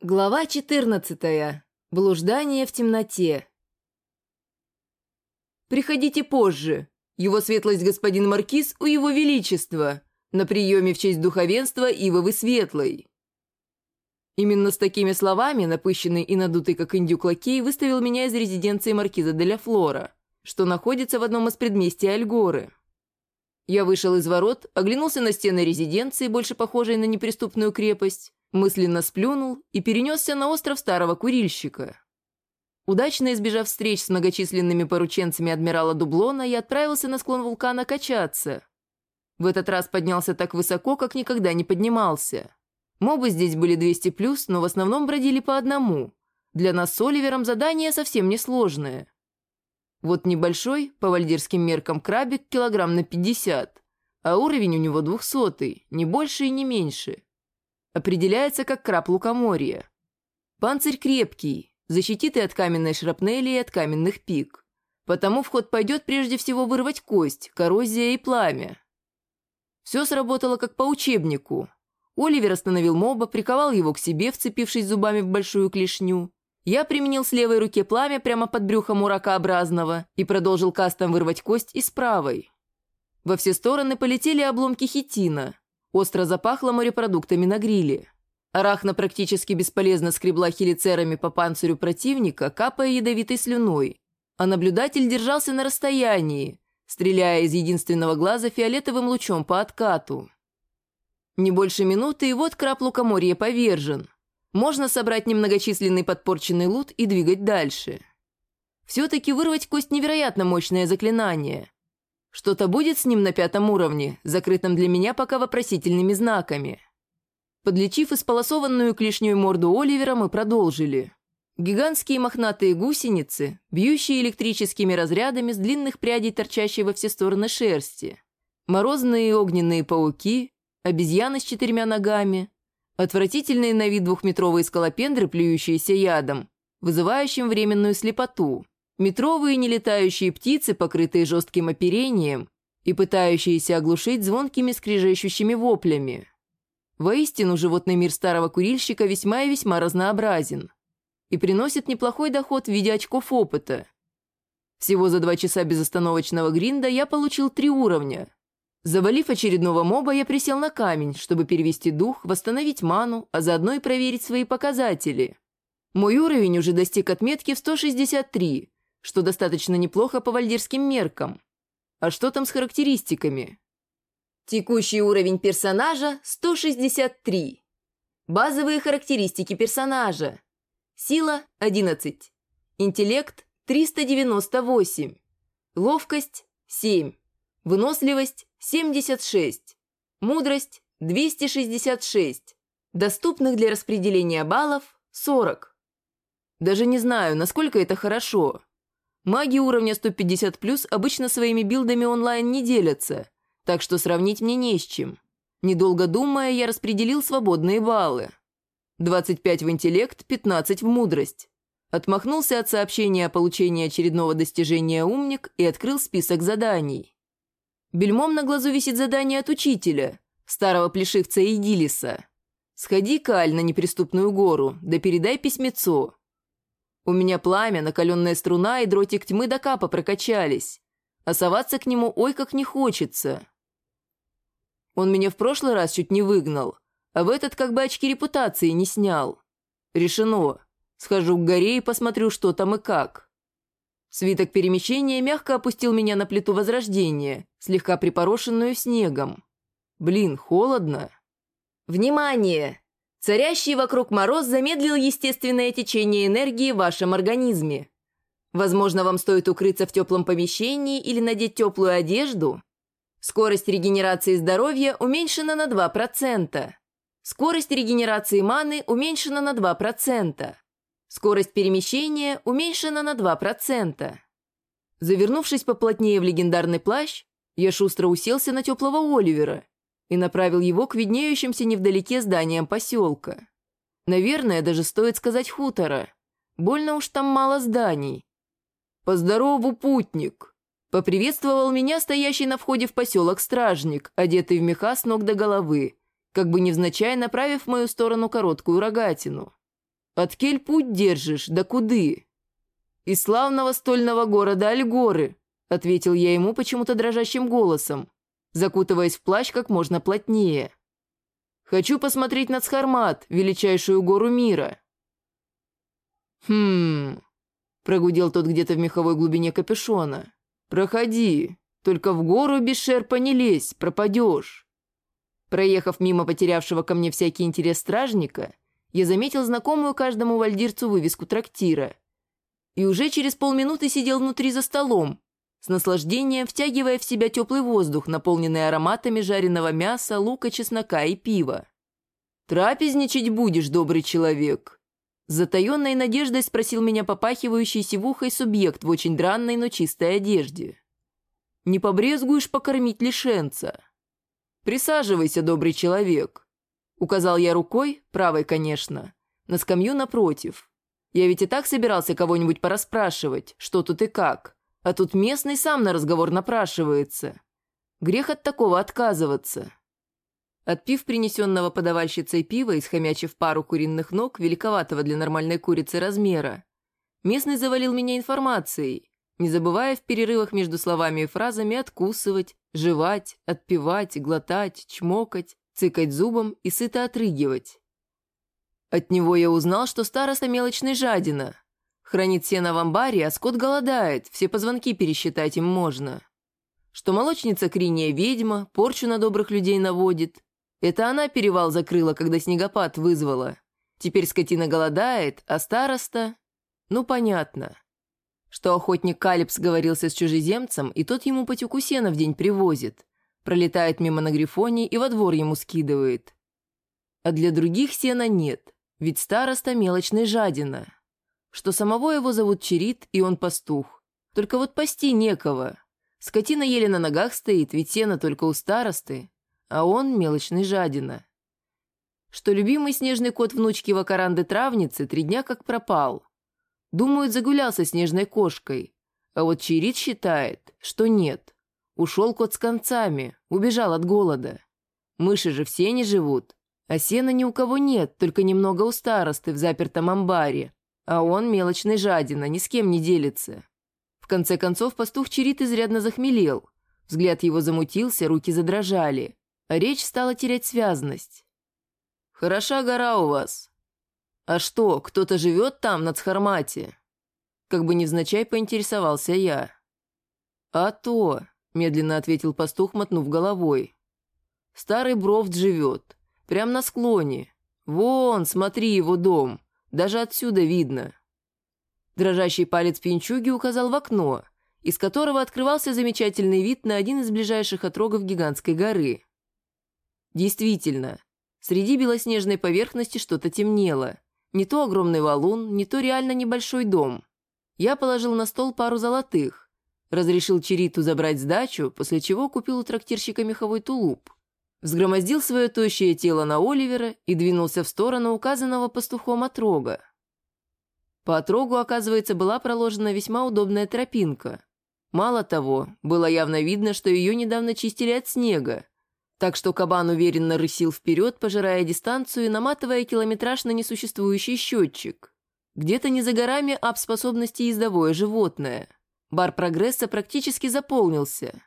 Глава 14. Блуждание в темноте. «Приходите позже. Его светлость господин Маркиз у его величества. На приеме в честь духовенства Ивовы Светлой». Именно с такими словами напыщенный и надутый, как индюк лакей, выставил меня из резиденции маркиза де ля Флора, что находится в одном из предместий Альгоры. Я вышел из ворот, оглянулся на стены резиденции, больше похожей на неприступную крепость, мысленно сплюнул и перенесся на остров Старого Курильщика. Удачно избежав встреч с многочисленными порученцами адмирала Дублона, я отправился на склон вулкана качаться. В этот раз поднялся так высоко, как никогда не поднимался. Мобы здесь были 200+, но в основном бродили по одному. Для нас с Оливером задание совсем несложное. Вот небольшой, по вальдирским меркам, крабик килограмм на 50, а уровень у него 200, не больше и не меньше. Определяется как краб лукоморья. Панцирь крепкий, защитит и от каменной шрапнели, и от каменных пик. Потому в ход пойдет прежде всего вырвать кость, коррозия и пламя. Все сработало как по учебнику. Оливер остановил моба, приковал его к себе, вцепившись зубами в большую клешню. Я применил с левой руки пламя прямо под брюхом у ракообразного и продолжил кастом вырвать кость и с правой. Во все стороны полетели обломки хитина. Остро запахло морепродуктами на гриле. Арахна практически бесполезно скребла хелицерами по панцирю противника, капая ядовитой слюной, а наблюдатель держался на расстоянии, стреляя из единственного глаза фиолетовым лучом по откату. Не больше минуты, и вот краб лукоморья повержен. Можно собрать немногочисленный подпорченный лут и двигать дальше. Все-таки вырвать кость невероятно мощное заклинание. Что-то будет с ним на 5-м уровне, закрытым для меня пока вопросительными знаками. Подлечив исполосованную клешней морду Оливера, мы продолжили. Гигантские мохнатые гусеницы, бьющие электрическими разрядами с длинных прядей, торчащей во все стороны шерсти. Морозные и огненные пауки, обезьяны с 4 ногами, отвратительные на вид 2-метровые скалопендры, плюющиеся ядом, вызывающим временную слепоту, метровые нелетающие птицы, покрытые жестким оперением и пытающиеся оглушить звонкими скрежещущими воплями. Воистину, животный мир Старого Курильщика весьма и весьма разнообразен и приносит неплохой доход в виде очков опыта. Всего за 2 часа безостановочного гринда я получил 3 уровня. Завалив очередного моба, я присел на камень, чтобы перевести дух, восстановить ману, а заодно и проверить свои показатели. Мой уровень уже достиг отметки в 163, что достаточно неплохо по вальдирским меркам. А что там с характеристиками? Текущий уровень персонажа – 163. Базовые характеристики персонажа. Сила – 11. Интеллект – 398. Ловкость – 7. Выносливость – 76. Мудрость – 266. Доступных для распределения баллов – 40. Даже не знаю, насколько это хорошо. Маги уровня 150+ обычно своими билдами онлайн не делятся, так что сравнить мне не с чем. Недолго думая, я распределил свободные баллы. 25 в интеллект, 15 в мудрость. Отмахнулся от сообщения о получении очередного достижения «Умник» и открыл список заданий. Бельмом на глазу висит задание от учителя, старого плешивца Идилиса. «Сходи, Каль, на неприступную гору, да передай письмецо». У меня пламя, накаленная струна и дротик тьмы до капа прокачались, а соваться к нему ой как не хочется. Он меня в прошлый раз чуть не выгнал, а в этот как бы очки репутации не снял. Решено. Схожу к горе и посмотрю, что там и как. Свиток перемещения мягко опустил меня на плиту возрождения, слегка припорошенную снегом. Блин, холодно. Внимание! Царящий вокруг мороз замедлил естественное течение энергии в вашем организме. Возможно, вам стоит укрыться в теплом помещении или надеть теплую одежду. Скорость регенерации здоровья уменьшена на 2%. Скорость регенерации маны уменьшена на 2%. Скорость перемещения уменьшена на 2%. Завернувшись поплотнее в легендарный плащ, я шустро уселся на теплого Оливера и направил его к виднеющимся невдалеке зданиям поселка. Наверное, даже стоит сказать хутора. Больно уж там мало зданий. «Поздорову, путник!» Поприветствовал меня стоящий на входе в поселок стражник, одетый в меха с ног до головы, как бы невзначай направив в мою сторону короткую рогатину. «Откель путь держишь, да куды?» «Из славного стольного города Альгоры», — ответил я ему почему-то дрожащим голосом, закутываясь в плащ как можно плотнее. «Хочу посмотреть на Цхармат, величайшую гору мира». Прогудел тот где-то в меховой глубине капюшона. «Проходи, только в гору без шерпа не лезь, пропадешь». Проехав мимо потерявшего ко мне всякий интерес стражника, я заметил знакомую каждому вальдирцу вывеску трактира. И уже через полминуты сидел внутри за столом, с наслаждением втягивая в себя теплый воздух, наполненный ароматами жареного мяса, лука, чеснока и пива. «Трапезничать будешь, добрый человек?» С затаенной надеждой спросил меня попахивающий сивухой субъект в очень дранной, но чистой одежде. «Не побрезгуешь покормить лишенца?» «Присаживайся, добрый человек», — указал я рукой, правой, конечно, на скамью напротив. Я ведь и так собирался кого-нибудь порасспрашивать, что тут и как, а тут местный сам на разговор напрашивается. Грех от такого отказываться. Отпив принесенного подавальщицей пива и схомячив пару куриных ног, великоватого для нормальной курицы размера, местный завалил меня информацией, не забывая в перерывах между словами и фразами откусывать, жевать, отпивать, глотать, чмокать, цыкать зубом и сыто отрыгивать. От него я узнал, что староста мелочный жадина. Хранит сено в амбаре, а скот голодает, все позвонки пересчитать им можно. Что молочница Криния ведьма, порчу на добрых людей наводит. Это она перевал закрыла, когда снегопад вызвала. Теперь скотина голодает, а староста... Ну, понятно. Что охотник Калипс сговорился с чужеземцем, и тот ему потеку сена в день привозит. Пролетает мимо на грифоне и во двор ему скидывает. А для других сена нет, ведь староста мелочный жадина. Что самого его зовут Черит, и он пастух. Только вот пасти некого. Скотина еле на ногах стоит, ведь сено только у старосты, а он мелочный жадина. Что любимый снежный кот внучки Вакаранды-травницы 3 дня как пропал. Думают, загулялся снежной кошкой. А вот Черит считает, что нет. Ушел кот с концами, убежал от голода. Мыши же в сене живут, а сена ни у кого нет, только немного у старосты в запертом амбаре. А он мелочный жадина, ни с кем не делится. В конце концов пастух Черит изрядно захмелел. Взгляд его замутился, руки задрожали, а речь стала терять связность. «Хороша гора у вас. А что, кто-то живет там, на Цхармате?» Как бы невзначай поинтересовался я. «А то», — медленно ответил пастух, мотнув головой. «Старый Бровд живет, прямо на склоне. Вон, смотри, его дом, даже отсюда видно». Дрожащий палец пьянчуги указал в окно, из которого открывался замечательный вид на один из ближайших отрогов гигантской горы. Действительно, среди белоснежной поверхности что-то темнело. Не то огромный валун, не то реально небольшой дом. Я положил на стол пару золотых, разрешил Чериту забрать сдачу, после чего купил у трактирщика меховой тулуп. Взгромоздил свое тощее тело на Оливера и двинулся в сторону указанного пастухом отрога. По отрогу, оказывается, была проложена весьма удобная тропинка. Мало того, было явно видно, что ее недавно чистили от снега, так что кабан уверенно рысил вперед, пожирая дистанцию и наматывая километраж на несуществующий счетчик. Где-то не за горами ап-способности ездовое животное. Бар прогресса практически заполнился.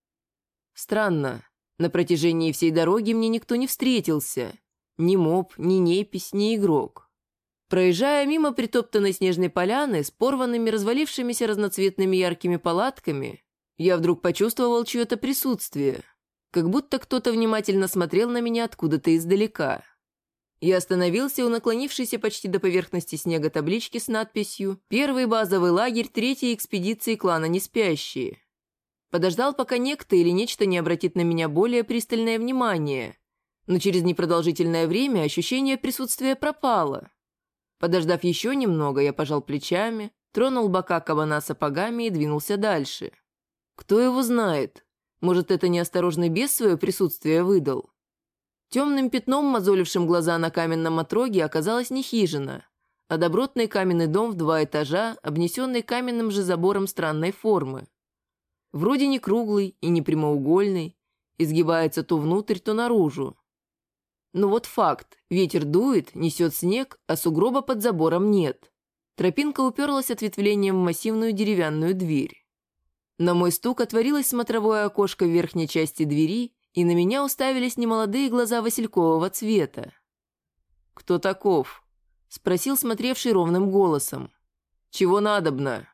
Странно, на протяжении всей дороги мне никто не встретился. Ни моб, ни непись, ни игрок. Проезжая мимо притоптанной снежной поляны с порванными, развалившимися разноцветными яркими палатками, я вдруг почувствовал чье-то присутствие, как будто кто-то внимательно смотрел на меня откуда-то издалека. Я остановился у наклонившейся почти до поверхности снега таблички с надписью «Первый базовый лагерь 3-й экспедиции клана Неспящие». Подождал, пока некто или нечто не обратит на меня более пристальное внимание, но через непродолжительное время ощущение присутствия пропало. Подождав еще немного, я пожал плечами, тронул бока кабана сапогами и двинулся дальше. Кто его знает? Может, это неосторожный бес свое присутствие выдал? Темным пятном, мозолившим глаза на каменном отроге, оказалась не хижина, а добротный каменный дом в 2 этажа, обнесенный каменным же забором странной формы. Вроде не круглый и не прямоугольный, изгибается то внутрь, то наружу. Но вот факт. Ветер дует, несет снег, а сугроба под забором нет. Тропинка уперлась ответвлением в массивную деревянную дверь. На мой стук отворилось смотровое окошко в верхней части двери, и на меня уставились немолодые глаза василькового цвета. «Кто таков?» — спросил смотревший ровным голосом. «Чего надобно?»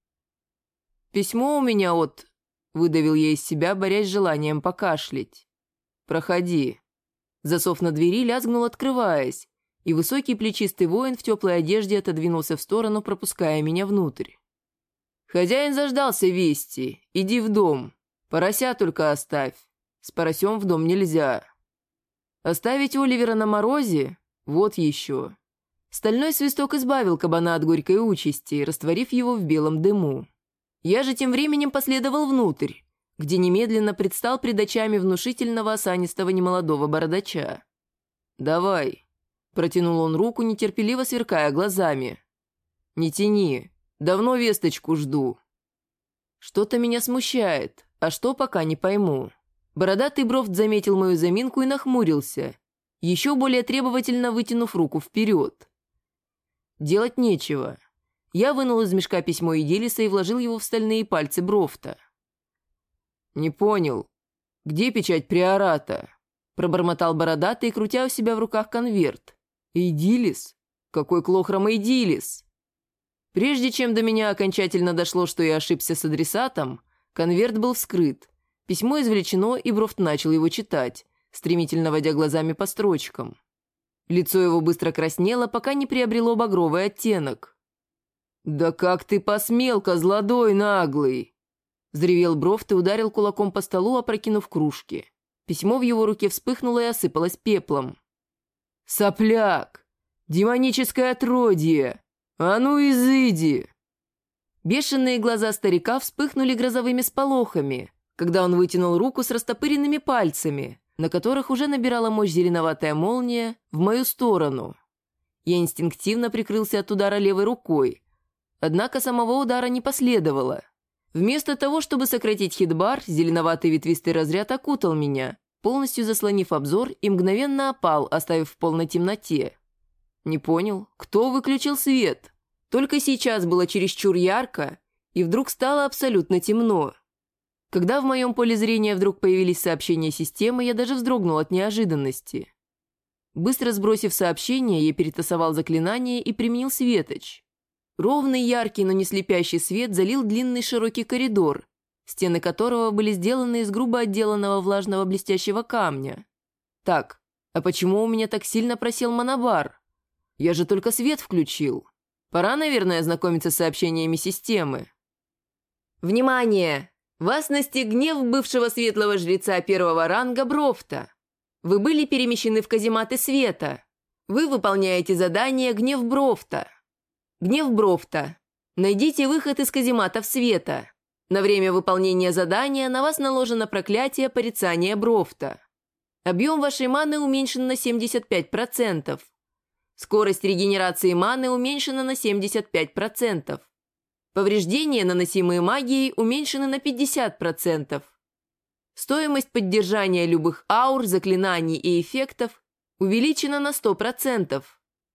«Письмо у меня от...» — выдавил я из себя, борясь с желанием покашлять. «Проходи». Засов на двери лязгнул, открываясь, и высокий плечистый воин в теплой одежде отодвинулся в сторону, пропуская меня внутрь. «Хозяин заждался вести. Иди в дом. Порося только оставь. С поросем в дом нельзя. Оставить Оливера на морозе? Вот еще». Стальной свисток избавил кабана от горькой участи, растворив его в белом дыму. Я же тем временем последовал внутрь, где немедленно предстал пред очами внушительного осанистого немолодого бородача. «Давай», — протянул он руку, нетерпеливо сверкая глазами. «Не тяни, давно весточку жду». Что-то меня смущает, а что пока не пойму. Бородатый Брофт заметил мою заминку и нахмурился, еще более требовательно вытянув руку вперед. Делать нечего. Я вынул из мешка письмо Идилиса и вложил его в стальные пальцы Брофта. «Не понял. Где печать приората?» — пробормотал бородатый, крутя у себя в руках конверт. «Идилис? Какой к лохрам Идилис?» Прежде чем до меня окончательно дошло, что я ошибся с адресатом, конверт был вскрыт, письмо извлечено, и Брофт начал его читать, стремительно водя глазами по строчкам. Лицо его быстро краснело, пока не приобрело багровый оттенок. «Да как ты посмел, козлодой наглый!» Взревел Брофт и ударил кулаком по столу, опрокинув кружки. Письмо в его руке вспыхнуло и осыпалось пеплом. «Сопляк! Демоническое отродье! А ну изыди!» Бешеные глаза старика вспыхнули грозовыми сполохами, когда он вытянул руку с растопыренными пальцами, на которых уже набирала мощь зеленоватая молния, в мою сторону. Я инстинктивно прикрылся от удара левой рукой, однако самого удара не последовало. Вместо того, чтобы сократить хитбар, зеленоватый ветвистый разряд окутал меня, полностью заслонив обзор, и мгновенно опал, оставив в полной темноте. Не понял, кто выключил свет? Только сейчас было чересчур ярко, и вдруг стало абсолютно темно. Когда в моем поле зрения вдруг появились сообщения системы, я даже вздрогнул от неожиданности. Быстро сбросив сообщение, я перетасовал заклинание и применил светоч. Ровный, яркий, но не слепящий свет залил длинный широкий коридор, стены которого были сделаны из грубо отделанного влажного блестящего камня. Так, а почему у меня так сильно просел монобар? Я же только свет включил. Пора, наверное, ознакомиться с сообщениями системы. «Внимание! Вас настиг гнев бывшего светлого жреца первого ранга Брофта. Вы были перемещены в казематы света. Вы выполняете задание «Гнев Брофта». Гнев Брофта. Найдите выход из казематов света. На время выполнения задания на вас наложено проклятие порицания Брофта. Объем вашей маны уменьшен на 75%. Скорость регенерации маны уменьшена на 75%. Повреждения, наносимые магией, уменьшены на 50%. Стоимость поддержания любых аур, заклинаний и эффектов увеличена на 100%.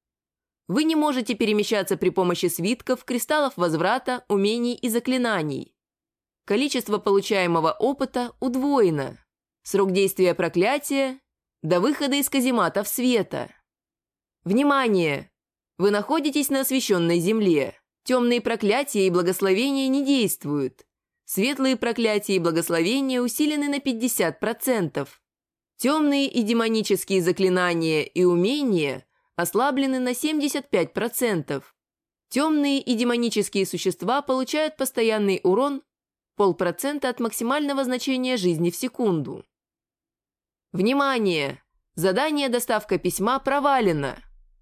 Вы не можете перемещаться при помощи свитков, кристаллов возврата, умений и заклинаний. Количество получаемого опыта удвоено. Срок действия проклятия до выхода из казематов света. Внимание! Вы находитесь на освященной земле. Темные проклятия и благословения не действуют. Светлые проклятия и благословения усилены на 50%. Темные и демонические заклинания и умения ослаблены на 75%. Темные и демонические существа получают постоянный урон 0,5% от максимального значения жизни в секунду. Внимание! Задание «Доставка письма» провалено.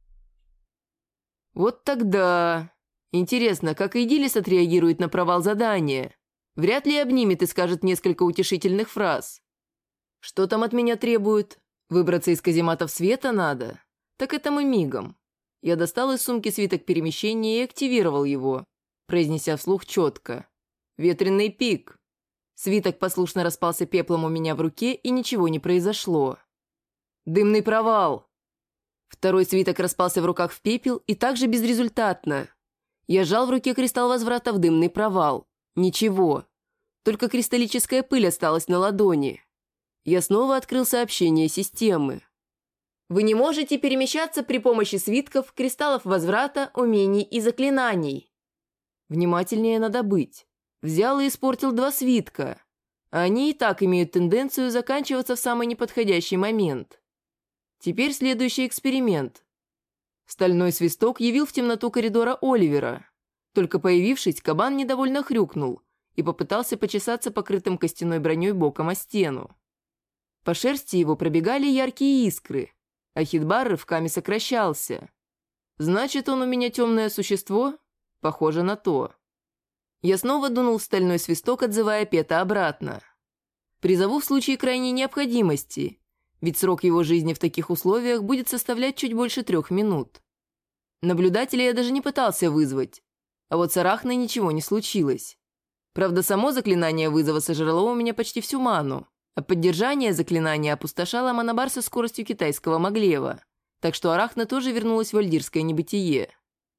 Вот тогда... Интересно, как Идилис отреагирует на провал задания? Вряд ли обнимет и скажет несколько утешительных фраз. Что там от меня требуют? Выбраться из казематов света надо? Так это мы мигом. Я достал из сумки свиток перемещения и активировал его, произнеся вслух четко. «Ветреный пик». Свиток послушно распался пеплом у меня в руке, и ничего не произошло. Дымный провал. Второй свиток распался в руках в пепел и также безрезультатно. Я сжал в руке кристалл возврата в дымный провал. Ничего. Только кристаллическая пыль осталась на ладони. Я снова открыл сообщение системы. Вы не можете перемещаться при помощи свитков, кристаллов возврата, умений и заклинаний. Внимательнее надо быть. Взял и испортил 2 свитка. Они и так имеют тенденцию заканчиваться в самый неподходящий момент. Теперь следующий эксперимент. Стальной свисток явил в темноту коридора Оливера. Только появившись, кабан недовольно хрюкнул и попытался почесаться покрытым костяной броней боком о стену. По шерсти его пробегали яркие искры, а хитбар рывками сокращался. Значит, он у меня темное существо? Похоже на то. Я снова дунул в стальной свисток, отзывая Пета обратно. Призову в случае крайней необходимости, ведь срок его жизни в таких условиях будет составлять чуть больше 3 минут. Наблюдателя я даже не пытался вызвать, а вот с Арахной ничего не случилось. Правда, само заклинание вызова сожрало у меня почти всю ману, а поддержание заклинания опустошало Манабар со скоростью китайского маглева, так что Арахна тоже вернулась в альдирское небытие.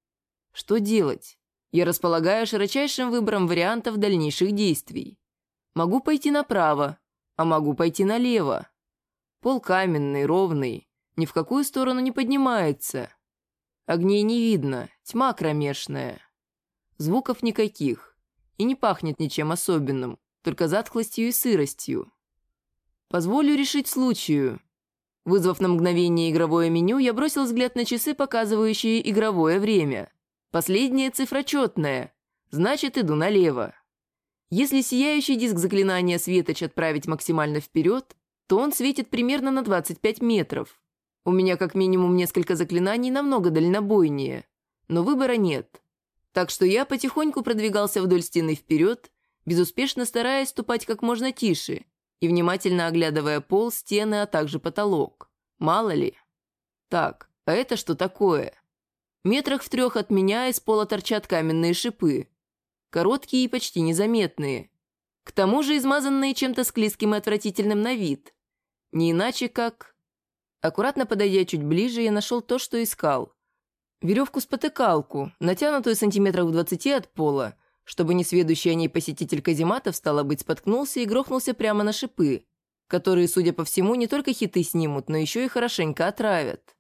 Что делать? Я располагаю широчайшим выбором вариантов дальнейших действий. Могу пойти направо, а могу пойти налево. Пол каменный, ровный, ни в какую сторону не поднимается. Огней не видно, тьма кромешная. Звуков никаких, и не пахнет ничем особенным, только затхлостью и сыростью. Позволю решить случаю. Вызвав на мгновение игровое меню, я бросил взгляд на часы, показывающие игровое время. Последняя цифра четная, значит, иду налево. Если сияющий диск заклинания Светоч отправить максимально вперед, то он светит примерно на 25 метров. У меня как минимум несколько заклинаний намного дальнобойнее, но выбора нет. Так что я потихоньку продвигался вдоль стены вперед, безуспешно стараясь ступать как можно тише и внимательно оглядывая пол, стены, а также потолок. Мало ли. Так, а это что такое? Метрах в 3 от меня из пола торчат каменные шипы. Короткие и почти незаметные. К тому же измазанные чем-то склизким и отвратительным на вид. Не иначе как... Аккуратно подойдя чуть ближе, я нашел то, что искал. Веревку-спотыкалку, натянутую сантиметров в 20 от пола, чтобы несведущий о ней посетитель казематов, стало быть, споткнулся и грохнулся прямо на шипы, которые, судя по всему, не только хиты снимут, но еще и хорошенько отравят.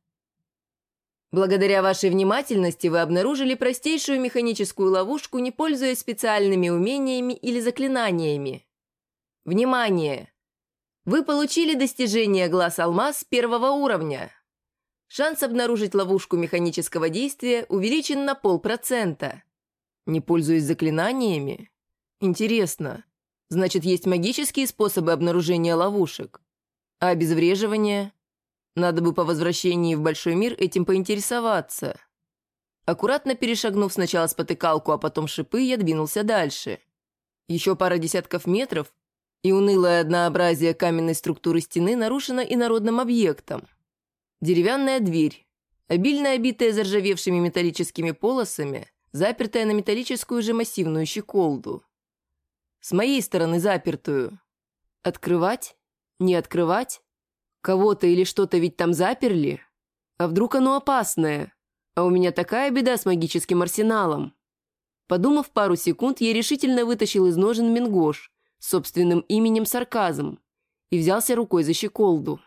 Благодаря вашей внимательности вы обнаружили простейшую механическую ловушку, не пользуясь специальными умениями или заклинаниями. Внимание! Вы получили достижение глаз-алмаз 1-го уровня. Шанс обнаружить ловушку механического действия увеличен на 0,5%. Не пользуясь заклинаниями? Интересно. Значит, есть магические способы обнаружения ловушек. А обезвреживание? Надо бы по возвращении в большой мир этим поинтересоваться. Аккуратно перешагнув сначала спотыкалку, а потом шипы, я двинулся дальше. Еще пара десятков метров, и унылое однообразие каменной структуры стены нарушено инородным объектом. Деревянная дверь, обильно обитая заржавевшими металлическими полосами, запертая на металлическую же массивную щеколду. С моей стороны запертую. Открывать? Не открывать? Кого-то или что-то ведь там заперли? А вдруг оно опасное? А у меня такая беда с магическим арсеналом. Подумав пару секунд, я решительно вытащил из ножен мингош с собственным именем Сарказм и взялся рукой за щеколду.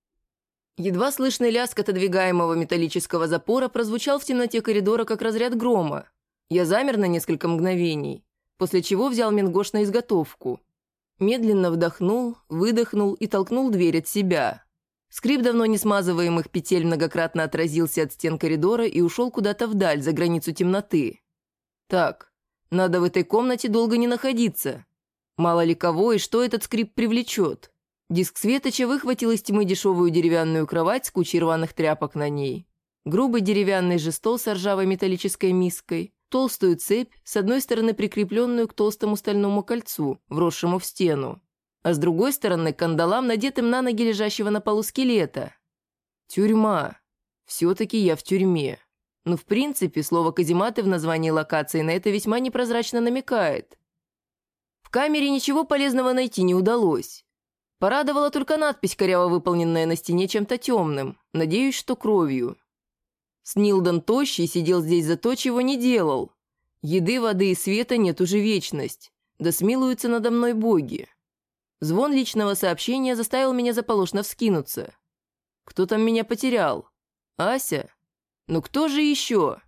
Едва слышный лязг отодвигаемого металлического запора прозвучал в темноте коридора, как разряд грома. Я замер на несколько мгновений, после чего взял мингош на изготовку. Медленно вдохнул, выдохнул и толкнул дверь от себя. Скрип давно не смазываемых петель многократно отразился от стен коридора и ушел куда-то вдаль, за границу темноты. Так, надо в этой комнате долго не находиться. Мало ли кого и что этот скрип привлечет. Диск Светоча выхватил из тьмы дешевую деревянную кровать с кучей рваных тряпок на ней, грубый деревянный же стол с ржавой металлической миской, толстую цепь, с одной стороны прикрепленную к толстому стальному кольцу, вросшему в стену, а с другой стороны к кандалам, надетым на ноги лежащего на полу скелета. Тюрьма. Все-таки я в тюрьме. Но в принципе слово «казематы» в названии локации на это весьма непрозрачно намекает. В камере ничего полезного найти не удалось. Порадовала только надпись, коряво выполненная на стене чем-то темным. Надеюсь, что кровью. Снилдон тощий сидел здесь за то, чего не делал. Еды, воды и света нет уже вечность. Да смилуются надо мной боги. Звон личного сообщения заставил меня заполошно вскинуться. Кто там меня потерял? Ася? Ну кто же еще?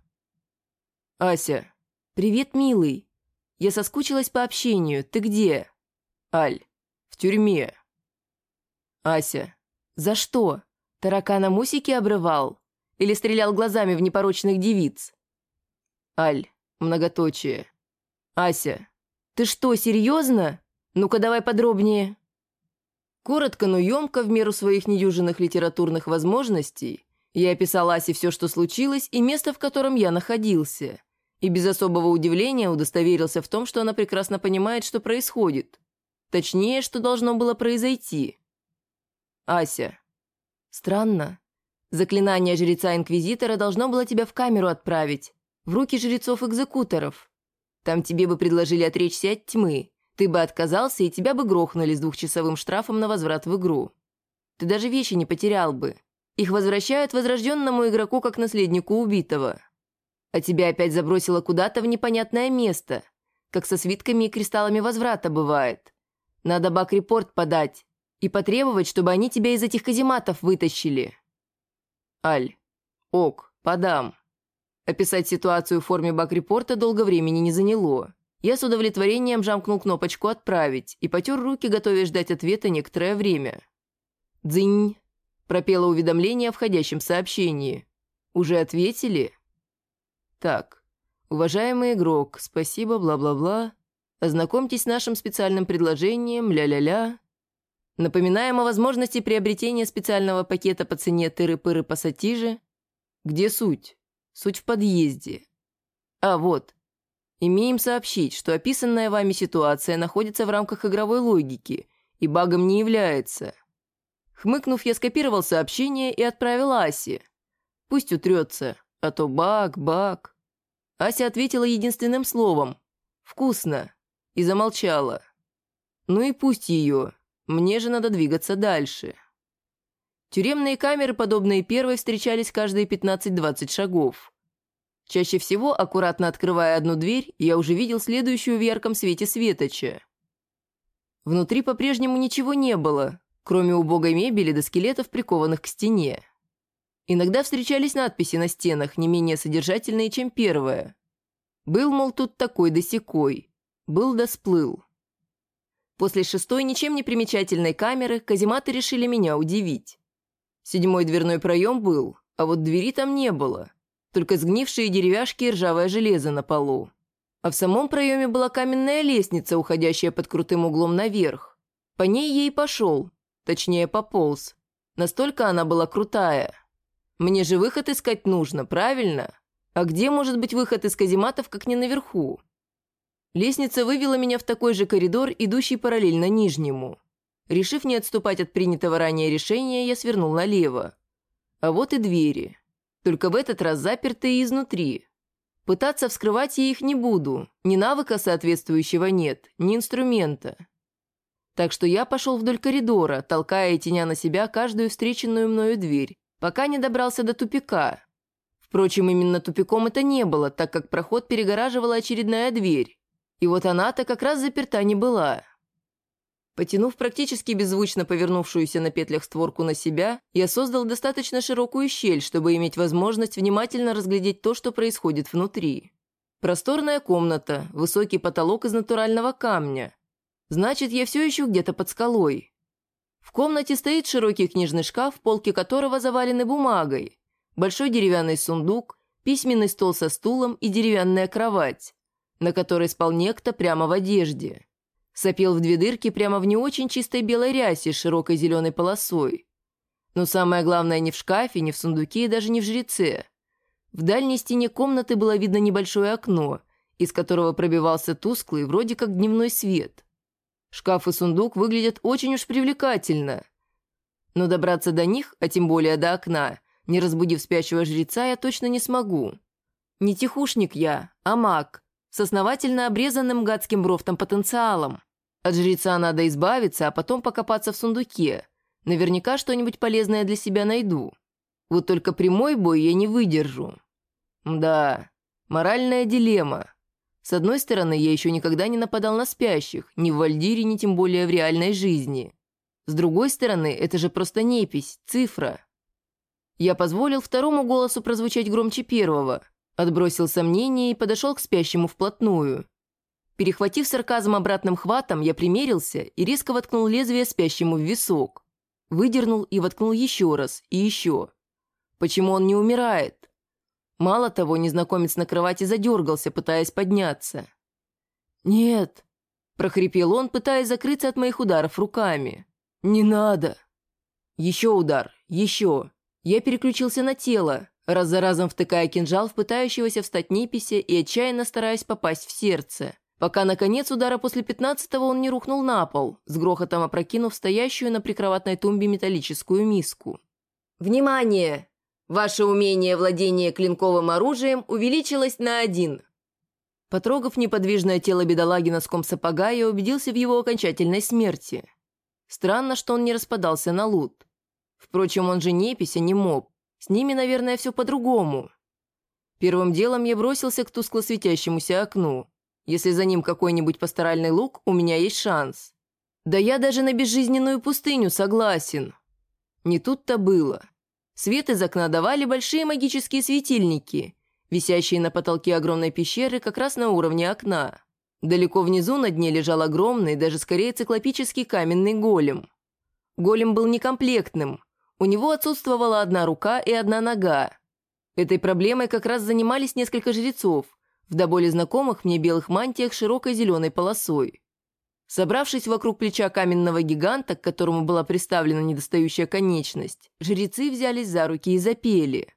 Ася. Привет, милый. Я соскучилась по общению. Ты где? Аль. В тюрьме. Ася. За что? Таракана Мусики обрывал? Или стрелял глазами в непорочных девиц? Аль. Многоточие. Ася. Ты что, серьезно? Ну-ка давай подробнее. Коротко, но емко, в меру своих недюжинных литературных возможностей, я описал Асе все, что случилось, и место, в котором я находился. И без особого удивления удостоверился в том, что она прекрасно понимает, что происходит. Точнее, что должно было произойти. Ася. Странно. Заклинание жреца-инквизитора должно было тебя в камеру отправить, в руки жрецов-экзекуторов. Там тебе бы предложили отречься от тьмы, ты бы отказался, и тебя бы грохнули с 2-часовым штрафом на возврат в игру. Ты даже вещи не потерял бы. Их возвращают возрожденному игроку как наследнику убитого. А тебя опять забросило куда-то в непонятное место, как со свитками и кристаллами возврата бывает. Надо баг-репорт подать и потребовать, чтобы они тебя из этих казематов вытащили. Аль. Ок, подам. Описать ситуацию в форме баг-репорта долго времени не заняло. Я с удовлетворением жамкнул кнопочку «Отправить» и потер руки, готовясь ждать ответа некоторое время. «Дзынь!» – пропело уведомление о входящем сообщении. «Уже ответили?» «Так, уважаемый игрок, спасибо, бла-бла-бла. Ознакомьтесь с нашим специальным предложением, ля-ля-ля. Напоминаем о возможности приобретения специального пакета по цене тыры-пыры пассатижи. Где суть? Суть в подъезде. А вот. Имеем сообщить, что описанная вами ситуация находится в рамках игровой логики и багом не является». Хмыкнув, я скопировал сообщение и отправил Асе. Пусть утрется, а то баг. Ася ответила единственным словом «Вкусно» и замолчала. Ну и пусть ее, мне же надо двигаться дальше. Тюремные камеры, подобные первой, встречались каждые 15-20 шагов. Чаще всего, аккуратно открывая одну дверь, я уже видел следующую в ярком свете светоча. Внутри по-прежнему ничего не было, кроме убогой мебели до скелетов, прикованных к стене. Иногда встречались надписи на стенах, не менее содержательные, чем первая. Был, мол, тут такой да сякой. Был да сплыл. После 6-й ничем не примечательной камеры казематы решили меня удивить. 7-й дверной проем был, а вот двери там не было. Только сгнившие деревяшки и ржавое железо на полу. А в самом проеме была каменная лестница, уходящая под крутым углом наверх. По ней я и пошел, точнее пополз. Настолько она была крутая. Мне же выход искать нужно, правильно? А где может быть выход из казематов, как не наверху? Лестница вывела меня в такой же коридор, идущий параллельно нижнему. Решив не отступать от принятого ранее решения, я свернул налево. А вот и двери. Только в этот раз запертые изнутри. Пытаться вскрывать я их не буду. Ни навыка соответствующего нет, ни инструмента. Так что я пошел вдоль коридора, толкая и теня на себя каждую встреченную мною дверь, пока не добрался до тупика. Впрочем, именно тупиком это не было, так как проход перегораживала очередная дверь. И вот она-то как раз заперта не была. Потянув практически беззвучно повернувшуюся на петлях створку на себя, я создал достаточно широкую щель, чтобы иметь возможность внимательно разглядеть то, что происходит внутри. Просторная комната, высокий потолок из натурального камня. Значит, я все еще где-то под скалой. В комнате стоит широкий книжный шкаф, полки которого завалены бумагой, большой деревянный сундук, письменный стол со стулом и деревянная кровать, на которой спал некто прямо в одежде. Сопел в 2 дырки прямо в не очень чистой белой рясе с широкой зеленой полосой. Но самое главное не в шкафе, не в сундуке и даже не в жреце. В дальней стене комнаты было видно небольшое окно, из которого пробивался тусклый, вроде как дневной свет. Шкаф и сундук выглядят очень уж привлекательно. Но добраться до них, а тем более до окна, не разбудив спящего жреца, я точно не смогу. Не тихушник я, а маг, с основательно обрезанным гадским брофтом потенциалом. От жреца надо избавиться, а потом покопаться в сундуке. Наверняка что-нибудь полезное для себя найду. Вот только прямой бой я не выдержу. Да, моральная дилемма. С одной стороны, я еще никогда не нападал на спящих, ни в Вальдире, ни тем более в реальной жизни. С другой стороны, это же просто непись, цифра. Я позволил второму голосу прозвучать громче первого, отбросил сомнения и подошел к спящему вплотную. Перехватив сарказм обратным хватом, я примерился и резко воткнул лезвие спящему в висок. Выдернул и воткнул еще раз, и еще. Почему он не умирает? Мало того, незнакомец на кровати задергался, пытаясь подняться. «Нет», – прохрипел он, пытаясь закрыться от моих ударов руками. «Не надо». Еще удар, еще. Я переключился на тело, раз за разом втыкая кинжал в пытающегося встать непися и отчаянно стараясь попасть в сердце, пока, наконец, удара после 15-го он не рухнул на пол, с грохотом опрокинув стоящую на прикроватной тумбе металлическую миску. «Внимание! Ваше умение владения клинковым оружием увеличилось на 1. Потрогав неподвижное тело бедолаги носком сапога, я убедился в его окончательной смерти. Странно, что он не распадался на лут. Впрочем, он же непись, а не моб. С ними, наверное, все по-другому. Первым делом я бросился к тускло светящемуся окну. Если за ним какой-нибудь пасторальный лук, у меня есть шанс. Да я даже на безжизненную пустыню согласен. Не тут-то было. Свет из окна давали большие магические светильники, висящие на потолке огромной пещеры как раз на уровне окна. Далеко внизу на дне лежал огромный, даже скорее циклопический каменный голем. Голем был некомплектным. У него отсутствовала одна рука и одна нога. Этой проблемой как раз занимались несколько жрецов, в до боли знакомых мне белых мантиях с широкой зеленой полосой. Собравшись вокруг плеча каменного гиганта, к которому была приставлена недостающая конечность, жрецы взялись за руки и запели.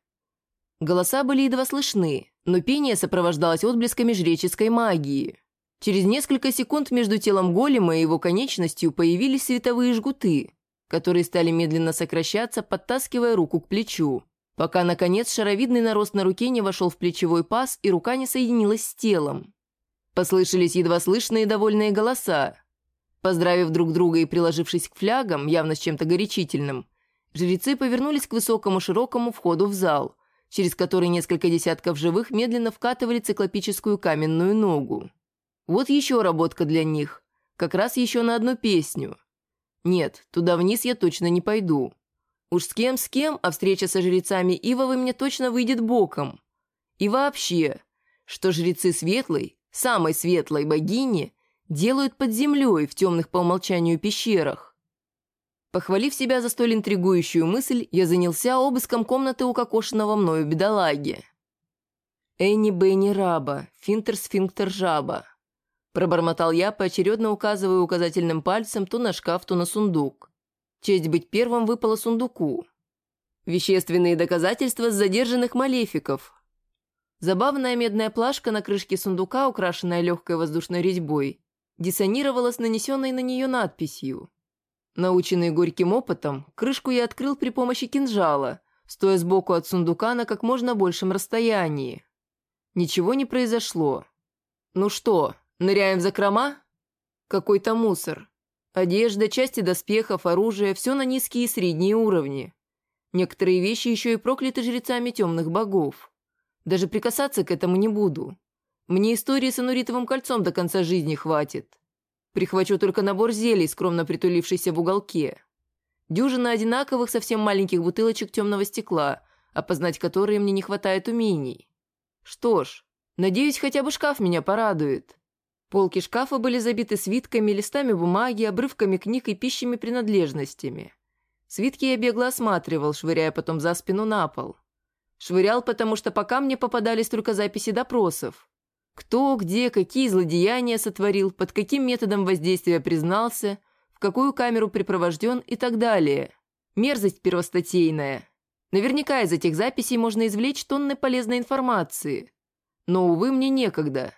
Голоса были едва слышны, но пение сопровождалось отблесками жреческой магии. Через несколько секунд между телом голема и его конечностью появились световые жгуты, которые стали медленно сокращаться, подтаскивая руку к плечу, пока, наконец, шаровидный нарост на руке не вошел в плечевой паз и рука не соединилась с телом. Послышались едва слышные довольные голоса. Поздравив друг друга и приложившись к флягам, явно с чем-то горячительным, жрецы повернулись к высокому широкому входу в зал, через который несколько десятков живых медленно вкатывали циклопическую каменную ногу. Вот еще работка для них, как раз еще на одну песню. Нет, туда вниз я точно не пойду. Уж с кем, а встреча со жрецами Ивовой мне точно выйдет боком. И вообще, что жрецы светлой, самой светлой богини, делают под землей в темных по умолчанию пещерах. Похвалив себя за столь интригующую мысль, я занялся обыском комнаты укокошенного мною бедолаги. «Энни Бенни Раба, Финтер Сфинктер Жаба», пробормотал я, поочередно указывая указательным пальцем то на шкаф, то на сундук. Честь быть первым выпала сундуку. Вещественные доказательства с задержанных малефиков. Забавная медная плашка на крышке сундука, украшенная легкой воздушной резьбой, диссонировала с нанесенной на нее надписью. Наученный горьким опытом, крышку я открыл при помощи кинжала, стоя сбоку от сундука на как можно большем расстоянии. Ничего не произошло. Ну что, ныряем в закрома? Какой-то мусор. Одежда, части доспехов, оружие – все на низкие и средние уровни. Некоторые вещи еще и прокляты жрецами темных богов. Даже прикасаться к этому не буду. Мне истории с ануритовым кольцом до конца жизни хватит. Прихвачу только набор зелий, скромно притулившийся в уголке. Дюжина одинаковых, совсем маленьких бутылочек темного стекла, опознать которые мне не хватает умений. Что ж, надеюсь, хотя бы шкаф меня порадует. Полки шкафа были забиты свитками, листами бумаги, обрывками книг и пищими принадлежностями. Свитки я бегло осматривал, швыряя потом за спину на пол. Швырял, потому что пока мне попадались только записи допросов. Кто, где, какие злодеяния сотворил, под каким методом воздействия признался, в какую камеру припровожден и так далее. Мерзость первостатейная. Наверняка из этих записей можно извлечь тонны полезной информации. Но, увы, мне некогда.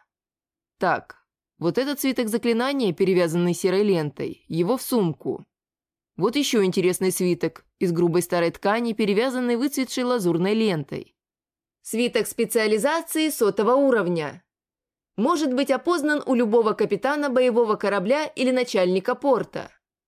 Так, вот этот свиток заклинания, перевязанный серой лентой, его в сумку. Вот еще интересный свиток из грубой старой ткани, перевязанный выцветшей лазурной лентой. Свиток специализации 100-го уровня. может быть опознан у любого капитана боевого корабля или начальника порта.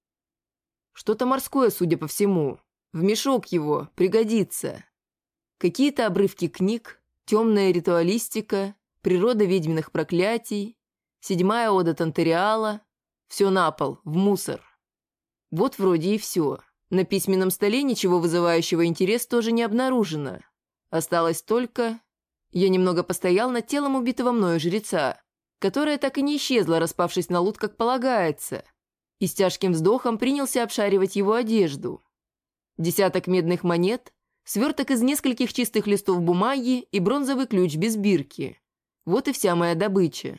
Что-то морское, судя по всему. В мешок его пригодится. Какие-то обрывки книг, темная ритуалистика, природа ведьминых проклятий, 7-я ода Тантериала. Все на пол, в мусор. Вот вроде и все. На письменном столе ничего вызывающего интерес тоже не обнаружено. Осталось только... Я немного постоял над телом убитого мною жреца, которое так и не исчезло, распавшись на лут, как полагается, и с тяжким вздохом принялся обшаривать его одежду. 10 медных монет, сверток из нескольких чистых листов бумаги и бронзовый ключ без бирки. Вот и вся моя добыча.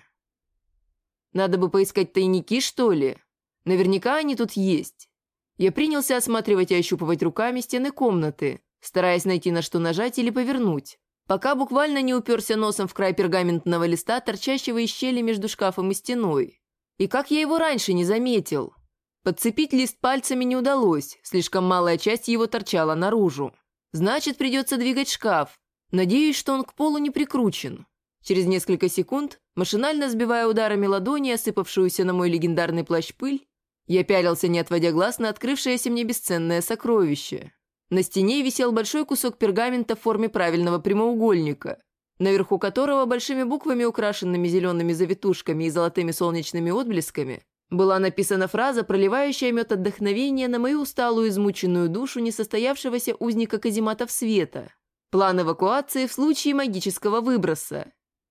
Надо бы поискать тайники, что ли? Наверняка они тут есть. Я принялся осматривать и ощупывать руками стены комнаты, стараясь найти на что нажать или повернуть, пока буквально не уперся носом в край пергаментного листа, торчащего из щели между шкафом и стеной. И как я его раньше не заметил? Подцепить лист пальцами не удалось, слишком малая часть его торчала наружу. Значит, придется двигать шкаф. Надеюсь, что он к полу не прикручен. Через несколько секунд, машинально сбивая ударами ладони осыпавшуюся на мой легендарный плащ пыль, я пялился, не отводя глаз на открывшееся мне бесценное сокровище. На стене висел большой кусок пергамента в форме правильного прямоугольника, наверху которого большими буквами, украшенными зелеными завитушками и золотыми солнечными отблесками, была написана фраза, проливающая мед отдохновения на мою усталую измученную душу несостоявшегося узника казематов света. План эвакуации в случае магического выброса.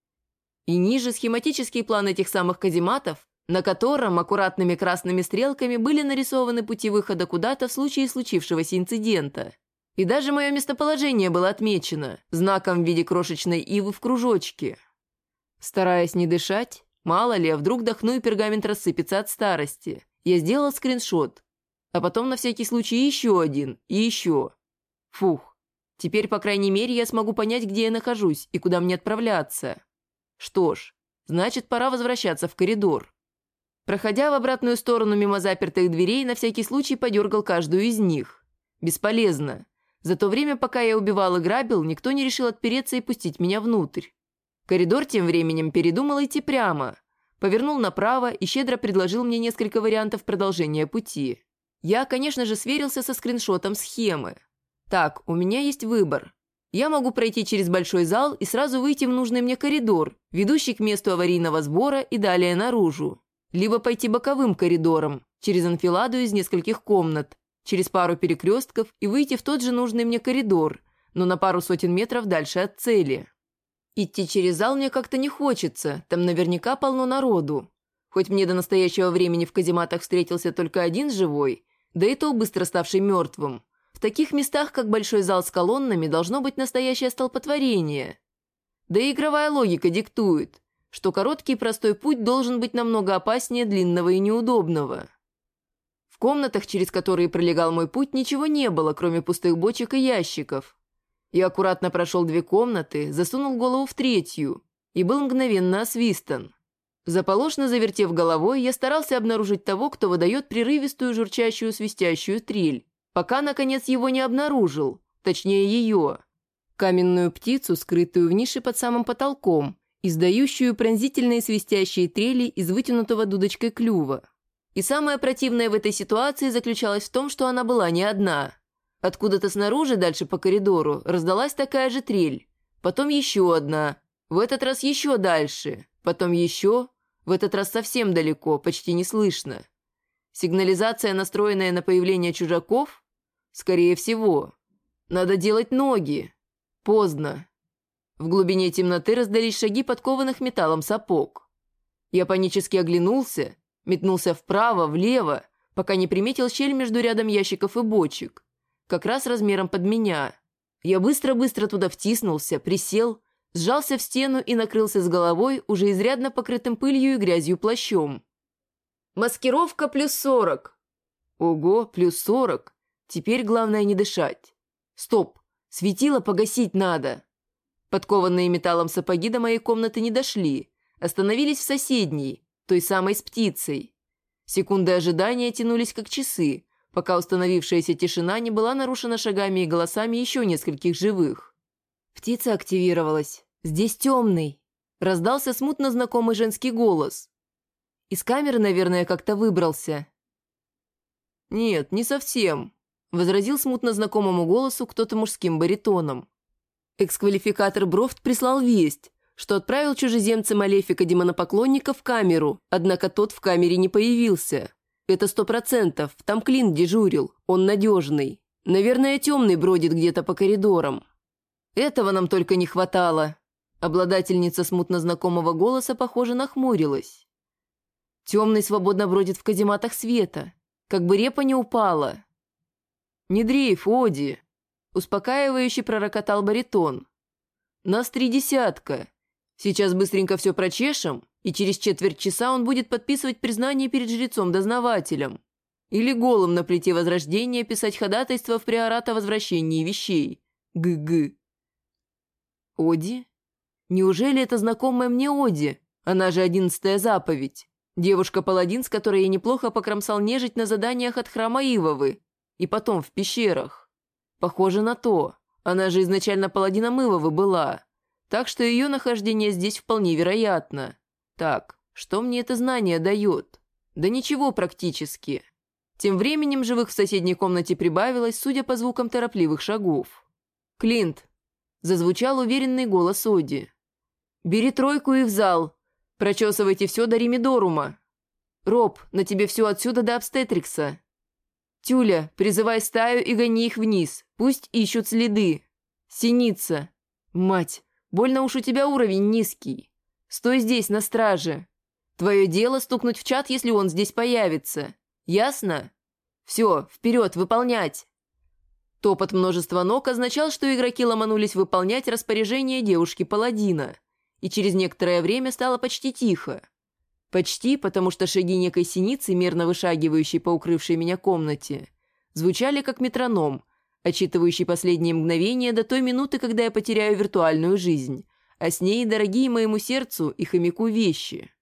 И ниже схематический план этих самых казематов, на котором аккуратными красными стрелками были нарисованы пути выхода куда-то в случае случившегося инцидента. И даже мое местоположение было отмечено знаком в виде крошечной ивы в кружочке. Стараясь не дышать, мало ли, а вдруг дохну и пергамент рассыпется от старости, я сделал скриншот, а потом на всякий случай еще один и еще. Фух, теперь, по крайней мере, я смогу понять, где я нахожусь и куда мне отправляться. Что ж, значит, пора возвращаться в коридор. Проходя в обратную сторону мимо запертых дверей, на всякий случай подергал каждую из них. Бесполезно. За то время, пока я убивал и грабил, никто не решил отпереться и пустить меня внутрь. Коридор тем временем передумал идти прямо. Повернул направо и щедро предложил мне несколько вариантов продолжения пути. Я, конечно же, сверился со скриншотом схемы. Так, у меня есть выбор. Я могу пройти через большой зал и сразу выйти в нужный мне коридор, ведущий к месту аварийного сбора и далее наружу. Либо пойти боковым коридором, через анфиладу из нескольких комнат, через пару перекрестков и выйти в тот же нужный мне коридор, но на пару сотен метров дальше от цели. Идти через зал мне как-то не хочется, там наверняка полно народу. Хоть мне до настоящего времени в казематах встретился только один живой, да и то быстро ставший мертвым. В таких местах, как большой зал с колоннами, должно быть настоящее столпотворение. Да и игровая логика диктует, что короткий и простой путь должен быть намного опаснее длинного и неудобного. В комнатах, через которые пролегал мой путь, ничего не было, кроме пустых бочек и ящиков. Я аккуратно прошел 2 комнаты, засунул голову в 3-ю и был мгновенно освистан. Заполошно завертев головой, я старался обнаружить того, кто выдает прерывистую, журчащую, свистящую трель, пока, наконец, его не обнаружил, точнее ее. Каменную птицу, скрытую в нише под самым потолком, издающую пронзительные свистящие трели из вытянутого дудочкой клюва. И самое противное в этой ситуации заключалось в том, что она была не одна. Откуда-то снаружи, дальше по коридору, раздалась такая же трель. Потом еще одна. В этот раз еще дальше. Потом еще. В этот раз совсем далеко, почти не слышно. Сигнализация, настроенная на появление чужаков? Скорее всего. Надо делать ноги. Поздно. В глубине темноты раздались шаги подкованных металлом сапог. Я панически оглянулся, метнулся вправо, влево, пока не приметил щель между рядом ящиков и бочек, как раз размером под меня. Я быстро-быстро туда втиснулся, присел, сжался в стену и накрылся с головой уже изрядно покрытым пылью и грязью плащом. Маскировка +40. Ого, +40. Теперь главное не дышать. Стоп, светило погасить надо. Подкованные металлом сапоги до моей комнаты не дошли, остановились в соседней, той самой с птицей. Секунды ожидания тянулись как часы, пока установившаяся тишина не была нарушена шагами и голосами еще нескольких живых. Птица активировалась. Здесь темный. Раздался смутно знакомый женский голос. Из камеры, наверное, как-то выбрался. «Нет, не совсем», — возразил смутно знакомому голосу кто-то мужским баритоном. Экс-квалификатор Брофт прислал весть, что отправил чужеземца Малефика-демонопоклонника в камеру, однако тот в камере не появился. Это 100%, там Клинт дежурил, он надежный. Наверное, темный бродит где-то по коридорам. Этого нам только не хватало. Обладательница смутно знакомого голоса, похоже, нахмурилась. Темный свободно бродит в казематах света, как бы репа не упала. «Не дрейф, Оди», — успокаивающе пророкотал баритон. «Нас 30. Сейчас быстренько все прочешем, и через четверть часа он будет подписывать признание перед жрецом-дознавателем. Или голым на плите Возрождения писать ходатайство в приорат о возвращении вещей. Г-г». «Оди? Неужели это знакомая мне Оди? Она же 11-я заповедь. Девушка-паладин, с которой я неплохо покромсал нежить на заданиях от храма Ивовы. И потом в пещерах. Похоже на то. Она же изначально паладином Ивовы была. Так что ее нахождение здесь вполне вероятно. Так, что мне это знание дает? Да ничего практически». Тем временем живых в соседней комнате прибавилось, судя по звукам торопливых шагов. «Клинт!» – зазвучал уверенный голос Оди. «Бери тройку и в зал. Прочесывайте все до Римидорума. Роб, на тебе все отсюда до обстетрикса. Тюля, призывай стаю и гони их вниз. Пусть ищут следы. Синица. Мать, больно уж у тебя уровень низкий. Стой здесь, на страже. Твое дело стукнуть в чат, если он здесь появится. Ясно? Все, вперед, выполнять!» Топот множества ног означал, что игроки ломанулись выполнять распоряжение девушки-паладина, и через некоторое время стало почти тихо. Почти, потому что шаги некой синицы, мерно вышагивающей по укрывшей меня комнате, звучали как метроном, отсчитывающий последние мгновения до той минуты, когда я потеряю виртуальную жизнь, а с ней дорогие моему сердцу и хомяку вещи.